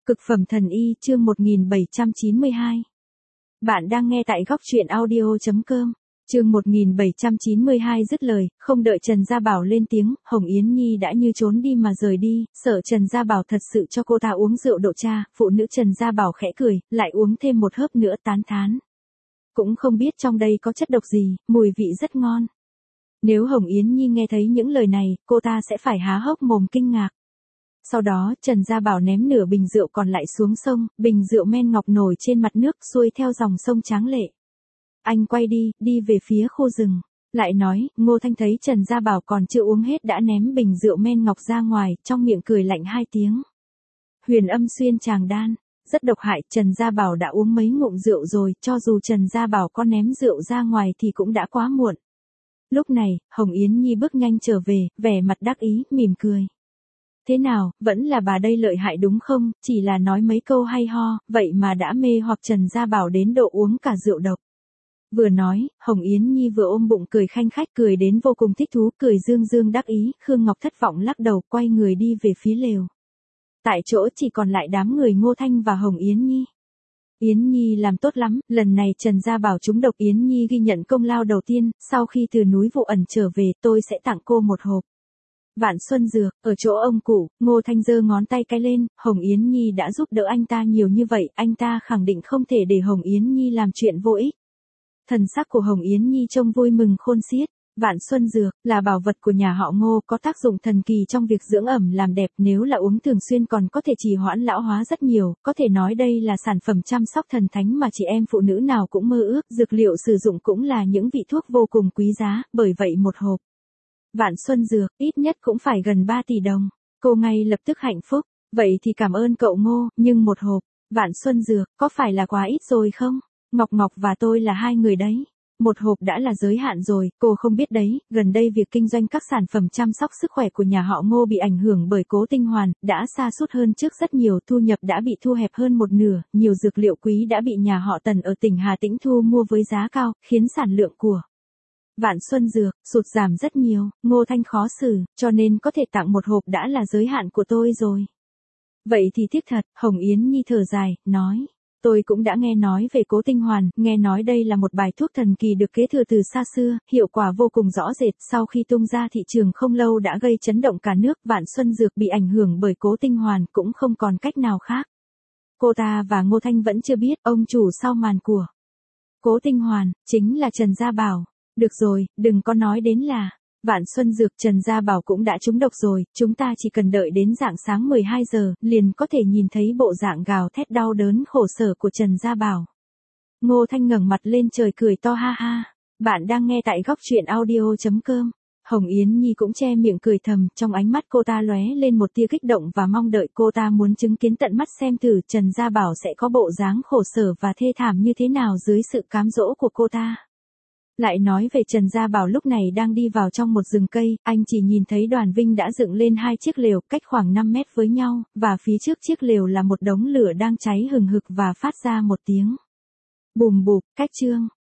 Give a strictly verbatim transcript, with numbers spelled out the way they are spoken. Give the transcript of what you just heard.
Cực phẩm thần y chương một nghìn bảy trăm chín mươi hai. Bạn đang nghe tại góc truyện audio chấm com. Chương một nghìn bảy trăm chín mươi hai dứt lời, không đợi Trần Gia Bảo lên tiếng, Hồng Yến Nhi đã như trốn đi mà rời đi, sợ Trần Gia Bảo thật sự cho cô ta uống rượu độ cha, phụ nữ Trần Gia Bảo khẽ cười, lại uống thêm một hớp nữa tán thán. Cũng không biết trong đây có chất độc gì, mùi vị rất ngon. Nếu Hồng Yến Nhi nghe thấy những lời này, cô ta sẽ phải há hốc mồm kinh ngạc. Sau đó, Trần Gia Bảo ném nửa bình rượu còn lại xuống sông, bình rượu men ngọc nổi trên mặt nước xuôi theo dòng sông tráng lệ. Anh quay đi, đi về phía khu rừng. Lại nói, Ngô Thanh thấy Trần Gia Bảo còn chưa uống hết đã ném bình rượu men ngọc ra ngoài, trong miệng cười lạnh hai tiếng. Huyền âm xuyên tràng đan, rất độc hại, Trần Gia Bảo đã uống mấy ngụm rượu rồi, cho dù Trần Gia Bảo có ném rượu ra ngoài thì cũng đã quá muộn. Lúc này, Hồng Yến Nhi bước nhanh trở về, vẻ mặt đắc ý, mỉm cười. Thế nào, vẫn là bà đây lợi hại đúng không, chỉ là nói mấy câu hay ho, vậy mà đã mê hoặc Trần Gia Bảo đến độ uống cả rượu độc. Vừa nói, Hồng Yến Nhi vừa ôm bụng cười khanh khách, cười đến vô cùng thích thú, cười dương dương đắc ý, Khương Ngọc thất vọng lắc đầu, quay người đi về phía lều. Tại chỗ chỉ còn lại đám người Ngô Thanh và Hồng Yến Nhi. Yến Nhi làm tốt lắm, lần này Trần Gia Bảo trúng độc, Yến Nhi ghi nhận công lao đầu tiên, sau khi từ núi Vụ Ẩn trở về tôi sẽ tặng cô một hộp. Vạn Xuân Dược, ở chỗ ông cụ, Ngô Thanh giơ ngón tay cái lên, Hồng Yến Nhi đã giúp đỡ anh ta nhiều như vậy, anh ta khẳng định không thể để Hồng Yến Nhi làm chuyện vô ích. Thần sắc của Hồng Yến Nhi trông vui mừng khôn xiết. Vạn Xuân Dược là bảo vật của nhà họ Ngô, có tác dụng thần kỳ trong việc dưỡng ẩm làm đẹp, nếu là uống thường xuyên còn có thể trì hoãn lão hóa rất nhiều, có thể nói đây là sản phẩm chăm sóc thần thánh mà chị em phụ nữ nào cũng mơ ước, dược liệu sử dụng cũng là những vị thuốc vô cùng quý giá, bởi vậy một hộp Vạn Xuân Dược, ít nhất cũng phải gần ba tỷ đồng. Cô ngay lập tức hạnh phúc, vậy thì cảm ơn cậu Ngô, nhưng một hộp Vạn Xuân Dược, có phải là quá ít rồi không? Ngọc Ngọc và tôi là hai người đấy. Một hộp đã là giới hạn rồi, cô không biết đấy, gần đây việc kinh doanh các sản phẩm chăm sóc sức khỏe của nhà họ Ngô bị ảnh hưởng bởi Cố Tinh Hoàn, đã sa sút hơn trước rất nhiều, thu nhập đã bị thu hẹp hơn một nửa, nhiều dược liệu quý đã bị nhà họ Tần ở tỉnh Hà Tĩnh thu mua với giá cao, khiến sản lượng của Vạn Xuân Dược sụt giảm rất nhiều. Ngô Thanh khó xử, cho nên có thể tặng một hộp đã là giới hạn của tôi rồi. Vậy thì tiếc thật, Hồng Yến Nhi thở dài, nói. Tôi cũng đã nghe nói về Cố Tinh Hoàn, nghe nói đây là một bài thuốc thần kỳ được kế thừa từ xa xưa, hiệu quả vô cùng rõ rệt, sau khi tung ra thị trường không lâu đã gây chấn động cả nước, Vạn Xuân Dược bị ảnh hưởng bởi Cố Tinh Hoàn cũng không còn cách nào khác. Cô ta và Ngô Thanh vẫn chưa biết, ông chủ sau màn của Cố Tinh Hoàn, chính là Trần Gia Bảo. Được rồi, đừng có nói đến là Vạn Xuân Dược, Trần Gia Bảo cũng đã trúng độc rồi, chúng ta chỉ cần đợi đến rạng sáng mười hai giờ, liền có thể nhìn thấy bộ dạng gào thét đau đớn khổ sở của Trần Gia Bảo. Ngô Thanh ngẩng mặt lên trời cười to ha ha. Bạn đang nghe tại góc truyện audio chấm com. Hồng Yến Nhi cũng che miệng cười thầm, trong ánh mắt cô ta lóe lên một tia kích động và mong đợi, cô ta muốn chứng kiến tận mắt xem thử Trần Gia Bảo sẽ có bộ dáng khổ sở và thê thảm như thế nào dưới sự cám dỗ của cô ta. Lại nói về Trần Gia Bảo lúc này đang đi vào trong một rừng cây, anh chỉ nhìn thấy Đoàn Vinh đã dựng lên hai chiếc lều cách khoảng năm mét với nhau, và phía trước chiếc lều là một đống lửa đang cháy hừng hực và phát ra một tiếng bùm bụp. Cách chương